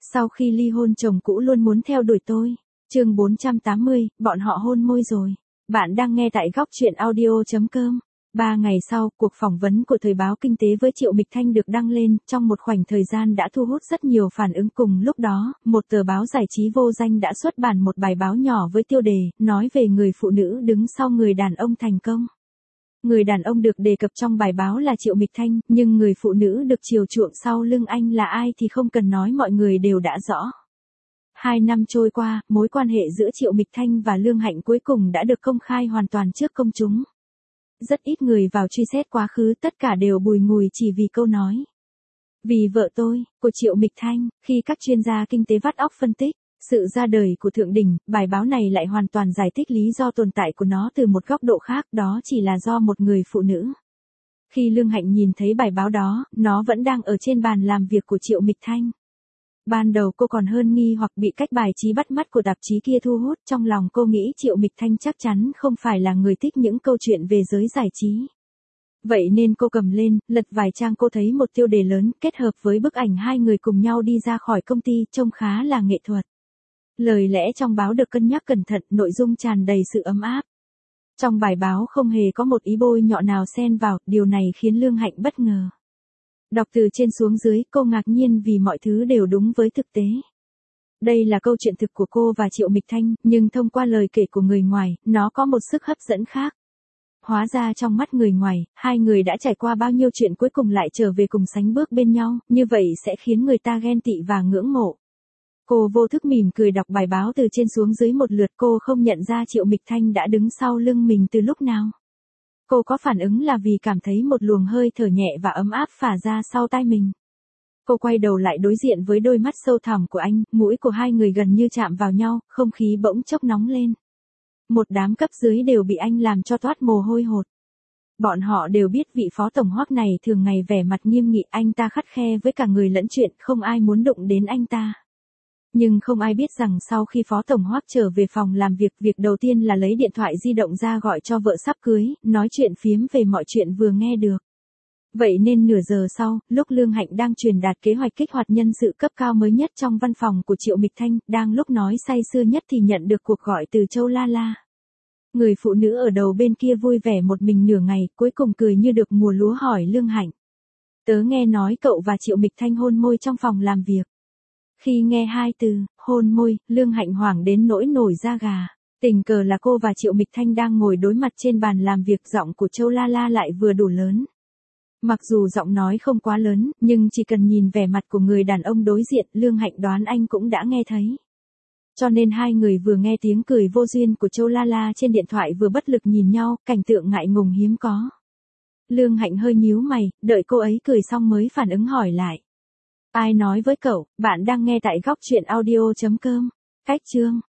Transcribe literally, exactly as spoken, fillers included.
Sau khi ly hôn chồng cũ luôn muốn theo đuổi tôi. Chương bốn trăm tám mươi, bọn họ hôn môi rồi. Bạn đang nghe tại góc truyện audio chấm com. Ba ngày sau, cuộc phỏng vấn của Thời báo Kinh tế với Triệu Mịch Thanh được đăng lên, trong một khoảnh thời gian đã thu hút rất nhiều phản ứng. Cùng lúc đó, một tờ báo giải trí vô danh đã xuất bản một bài báo nhỏ với tiêu đề, nói về người phụ nữ đứng sau người đàn ông thành công. Người đàn ông được đề cập trong bài báo là Triệu Mịch Thanh, nhưng người phụ nữ được chiều chuộng sau lưng anh là ai thì không cần nói, mọi người đều đã rõ. Hai năm trôi qua, mối quan hệ giữa Triệu Mịch Thanh và Lương Hạnh cuối cùng đã được công khai hoàn toàn trước công chúng. Rất ít người vào truy xét quá khứ, tất cả đều bùi ngùi chỉ vì câu nói "Vì vợ tôi" của Triệu Mịch Thanh. Khi các chuyên gia kinh tế vắt óc phân tích sự ra đời của Thượng Đỉnh, bài báo này lại hoàn toàn giải thích lý do tồn tại của nó từ một góc độ khác, đó chỉ là do một người phụ nữ. Khi Lương Hạnh nhìn thấy bài báo đó, nó vẫn đang ở trên bàn làm việc của Triệu Mịch Thanh. Ban đầu cô còn hơn nghi hoặc bị cách bài trí bắt mắt của tạp chí kia thu hút, trong lòng cô nghĩ Triệu Mịch Thanh chắc chắn không phải là người thích những câu chuyện về giới giải trí. Vậy nên cô cầm lên, lật vài trang, cô thấy một tiêu đề lớn, kết hợp với bức ảnh hai người cùng nhau đi ra khỏi công ty, trông khá là nghệ thuật. Lời lẽ trong báo được cân nhắc cẩn thận, nội dung tràn đầy sự ấm áp. Trong bài báo không hề có một ý bôi nhọ nào xen vào, điều này khiến Lương Hạnh bất ngờ. Đọc từ trên xuống dưới, cô ngạc nhiên vì mọi thứ đều đúng với thực tế. Đây là câu chuyện thực của cô và Triệu Mịch Thanh, nhưng thông qua lời kể của người ngoài, nó có một sức hấp dẫn khác. Hóa ra trong mắt người ngoài, hai người đã trải qua bao nhiêu chuyện cuối cùng lại trở về cùng sánh bước bên nhau, như vậy sẽ khiến người ta ghen tị và ngưỡng mộ. Cô vô thức mỉm cười đọc bài báo từ trên xuống dưới một lượt, cô không nhận ra Triệu Mịch Thanh đã đứng sau lưng mình từ lúc nào. Cô có phản ứng là vì cảm thấy một luồng hơi thở nhẹ và ấm áp phả ra sau tai mình. Cô quay đầu lại đối diện với đôi mắt sâu thẳm của anh, mũi của hai người gần như chạm vào nhau, không khí bỗng chốc nóng lên. Một đám cấp dưới đều bị anh làm cho toát mồ hôi hột. Bọn họ đều biết vị phó tổng Hoắc này thường ngày vẻ mặt nghiêm nghị, anh ta khắt khe với cả người lẫn chuyện, không ai muốn đụng đến anh ta. Nhưng không ai biết rằng sau khi Phó Tổng Hoắc trở về phòng làm việc, việc đầu tiên là lấy điện thoại di động ra gọi cho vợ sắp cưới, nói chuyện phiếm về mọi chuyện vừa nghe được. Vậy nên nửa giờ sau, lúc Lương Hạnh đang truyền đạt kế hoạch kích hoạt nhân sự cấp cao mới nhất trong văn phòng của Triệu Mịch Thanh, đang lúc nói say sưa nhất thì nhận được cuộc gọi từ Châu La La. Người phụ nữ ở đầu bên kia vui vẻ một mình nửa ngày, cuối cùng cười như được mùa lúa hỏi Lương Hạnh: "Tớ nghe nói cậu và Triệu Mịch Thanh hôn môi trong phòng làm việc." Khi nghe hai từ, hôn môi, Lương Hạnh hoảng đến nỗi nổi da gà. Tình cờ là cô và Triệu Mịch Thanh đang ngồi đối mặt trên bàn làm việc, giọng của Châu La La lại vừa đủ lớn. Mặc dù giọng nói không quá lớn, nhưng chỉ cần nhìn vẻ mặt của người đàn ông đối diện, Lương Hạnh đoán anh cũng đã nghe thấy. Cho nên hai người vừa nghe tiếng cười vô duyên của Châu La La trên điện thoại vừa bất lực nhìn nhau, cảnh tượng ngại ngùng hiếm có. Lương Hạnh hơi nhíu mày, đợi cô ấy cười xong mới phản ứng hỏi lại: "Ai nói với cậu?" Bạn đang nghe tại góc truyện audio chấm com. Cách chương